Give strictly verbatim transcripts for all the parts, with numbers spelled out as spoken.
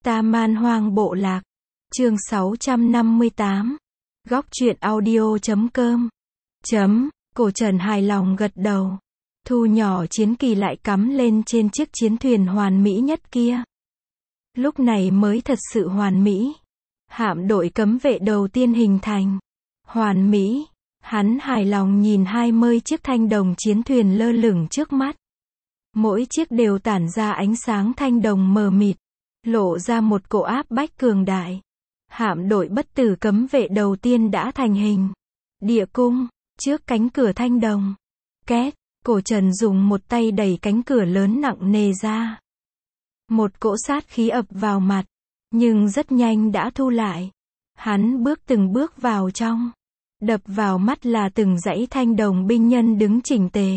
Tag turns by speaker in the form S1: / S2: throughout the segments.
S1: Ta Man Hoang Bộ Lạc. Chương sáu trăm năm mươi tám. Góc truyện audio chấm com. Chấm, Cổ Trần hài lòng gật đầu. Thu nhỏ chiến kỳ lại cắm lên trên chiếc chiến thuyền hoàn mỹ nhất kia. Lúc này mới thật sự hoàn mỹ. Hạm đội cấm vệ đầu tiên hình thành. Hoàn mỹ. Hắn hài lòng nhìn hai mươi chiếc thanh đồng chiến thuyền lơ lửng trước mắt. Mỗi chiếc đều tản ra ánh sáng thanh đồng mờ mịt, lộ ra một cỗ áp bách cường đại. Hạm đội bất tử cấm vệ đầu tiên đã thành hình. Địa cung, trước cánh cửa thanh đồng. Két, Cổ Trần dùng một tay đẩy cánh cửa lớn nặng nề ra. Một cỗ sát khí ập vào mặt, nhưng rất nhanh đã thu lại. Hắn bước từng bước vào trong. Đập vào mắt là từng dãy thanh đồng binh nhân đứng chỉnh tề.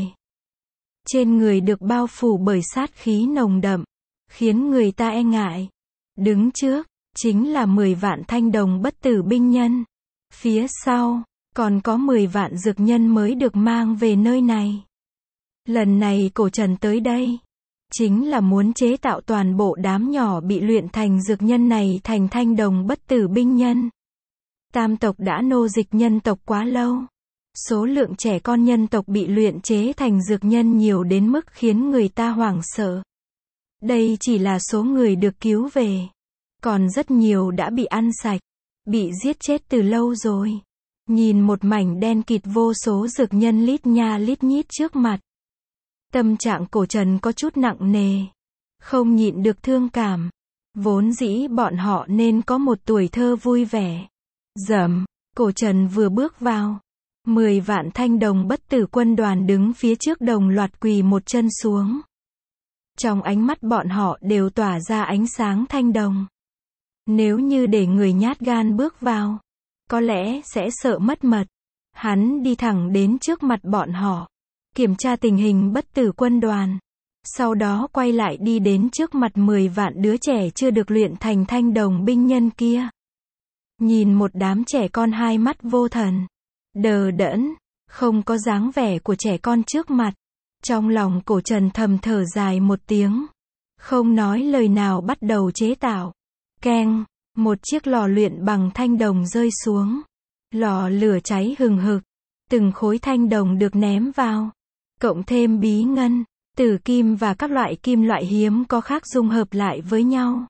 S1: Trên người được bao phủ bởi sát khí nồng đậm, khiến người ta e ngại. Đứng trước, chính là mười vạn thanh đồng bất tử binh nhân. Phía sau, còn có mười vạn dược nhân mới được mang về nơi này. Lần này Cổ Trần tới đây, chính là muốn chế tạo toàn bộ đám nhỏ bị luyện thành dược nhân này thành thanh đồng bất tử binh nhân. Tam tộc đã nô dịch nhân tộc quá lâu. Số lượng trẻ con nhân tộc bị luyện chế thành dược nhân nhiều đến mức khiến người ta hoảng sợ. Đây chỉ là số người được cứu về. Còn rất nhiều đã bị ăn sạch, bị giết chết từ lâu rồi. Nhìn một mảnh đen kịt vô số dược nhân lít nha lít nhít trước mặt. Tâm trạng Cổ Trần có chút nặng nề. Không nhịn được thương cảm. Vốn dĩ bọn họ nên có một tuổi thơ vui vẻ. Dầm, Cổ Trần vừa bước vào. Mười vạn thanh đồng bất tử quân đoàn đứng phía trước đồng loạt quỳ một chân xuống. Trong ánh mắt bọn họ đều tỏa ra ánh sáng thanh đồng. Nếu như để người nhát gan bước vào, có lẽ sẽ sợ mất mật. Hắn đi thẳng đến trước mặt bọn họ, kiểm tra tình hình bất tử quân đoàn. Sau đó quay lại đi đến trước mặt mười vạn đứa trẻ chưa được luyện thành thanh đồng binh nhân kia. Nhìn một đám trẻ con hai mắt vô thần, đờ đẫn, không có dáng vẻ của trẻ con trước mặt. Trong lòng Cổ Trần thầm thở dài một tiếng, không nói lời nào bắt đầu chế tạo. Keng, một chiếc lò luyện bằng thanh đồng rơi xuống. Lò lửa cháy hừng hực, từng khối thanh đồng được ném vào, cộng thêm bí ngân, tử kim và các loại kim loại hiếm có khác dung hợp lại với nhau.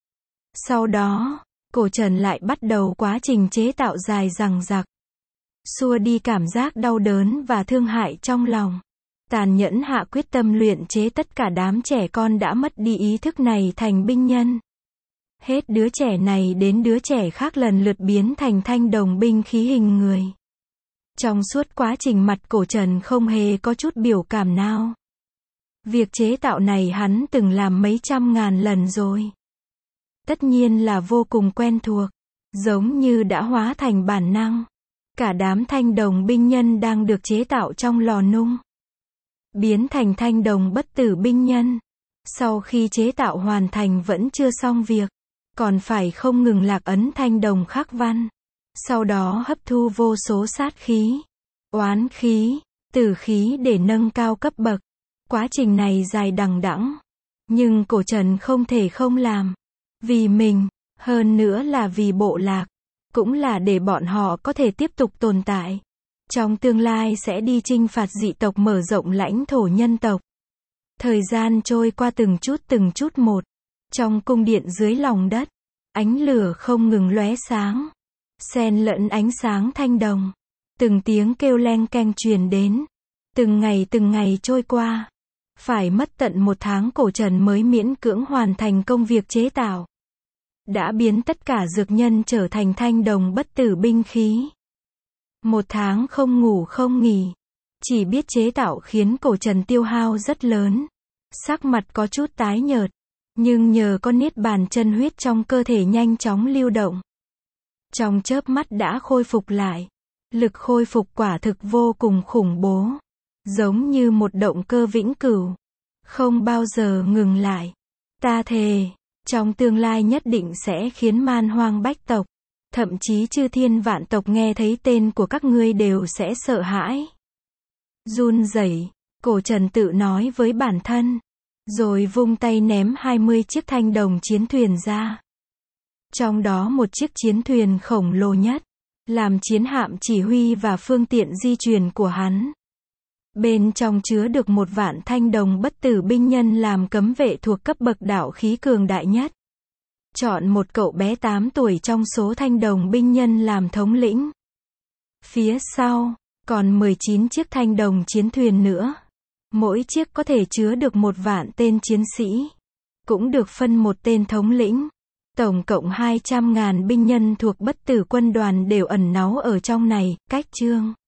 S1: Sau đó, Cổ Trần lại bắt đầu quá trình chế tạo dài dằng dặc. Xua đi cảm giác đau đớn và thương hại trong lòng. Tàn nhẫn hạ quyết tâm luyện chế tất cả đám trẻ con đã mất đi ý thức này thành binh nhân. Hết đứa trẻ này đến đứa trẻ khác lần lượt biến thành thanh đồng binh khí hình người. Trong suốt quá trình mặt Cổ Trần không hề có chút biểu cảm nào. Việc chế tạo này hắn từng làm mấy trăm ngàn lần rồi. Tất nhiên là vô cùng quen thuộc, giống như đã hóa thành bản năng. Cả đám thanh đồng binh nhân đang được chế tạo trong lò nung, biến thành thanh đồng bất tử binh nhân. Sau khi chế tạo hoàn thành vẫn chưa xong việc, còn phải không ngừng lạc ấn thanh đồng khắc văn. Sau đó hấp thu vô số sát khí, oán khí, tử khí để nâng cao cấp bậc. Quá trình này dài đằng đẵng, nhưng Cổ Trần không thể không làm. Vì mình, hơn nữa là vì bộ lạc, cũng là để bọn họ có thể tiếp tục tồn tại. Trong tương lai sẽ đi chinh phạt dị tộc mở rộng lãnh thổ nhân tộc. Thời gian trôi qua từng chút từng chút một. Trong cung điện dưới lòng đất, ánh lửa không ngừng lóe sáng, xen lẫn ánh sáng thanh đồng. Từng tiếng kêu leng keng truyền đến. Từng ngày từng ngày trôi qua. Phải mất tận một tháng Cổ Trần mới miễn cưỡng hoàn thành công việc chế tạo. Đã biến tất cả dược nhân trở thành thanh đồng bất tử binh khí. Một tháng không ngủ không nghỉ. Chỉ biết chế tạo khiến Cổ Trần tiêu hao rất lớn. Sắc mặt có chút tái nhợt. Nhưng nhờ có niết bàn chân huyết trong cơ thể nhanh chóng lưu động. Trong chớp mắt đã khôi phục lại. Lực khôi phục quả thực vô cùng khủng bố. Giống như một động cơ vĩnh cửu. Không bao giờ ngừng lại. Ta thề, trong tương lai nhất định sẽ khiến man hoang bách tộc, thậm chí chư thiên vạn tộc nghe thấy tên của các ngươi đều sẽ sợ hãi. Run rẩy, Cổ Trần tự nói với bản thân. Rồi vung tay ném hai mươi chiếc thanh đồng chiến thuyền ra. Trong đó một chiếc chiến thuyền khổng lồ nhất, làm chiến hạm chỉ huy và phương tiện di chuyển của hắn. Bên trong chứa được một vạn thanh đồng bất tử binh nhân làm cấm vệ thuộc cấp bậc đạo khí cường đại nhất. Chọn một cậu bé tám tuổi trong số thanh đồng binh nhân làm thống lĩnh. Phía sau, còn mười chín chiếc thanh đồng chiến thuyền nữa. Mỗi chiếc có thể chứa được một vạn tên chiến sĩ. Cũng được phân một tên thống lĩnh. Tổng cộng hai trăm ngàn binh nhân thuộc bất tử quân đoàn đều ẩn náu ở trong này, cách chương